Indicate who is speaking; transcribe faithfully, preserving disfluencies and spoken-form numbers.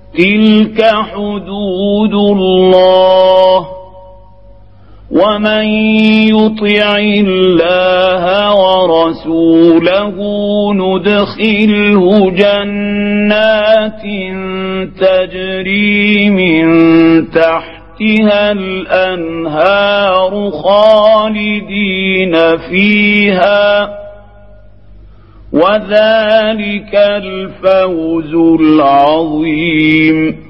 Speaker 1: تلك حدود الله ومن يطع الله ورسوله ندخله جنات تجري من تحتها الأنهار خالدين فيها وذلك الفوز العظيم.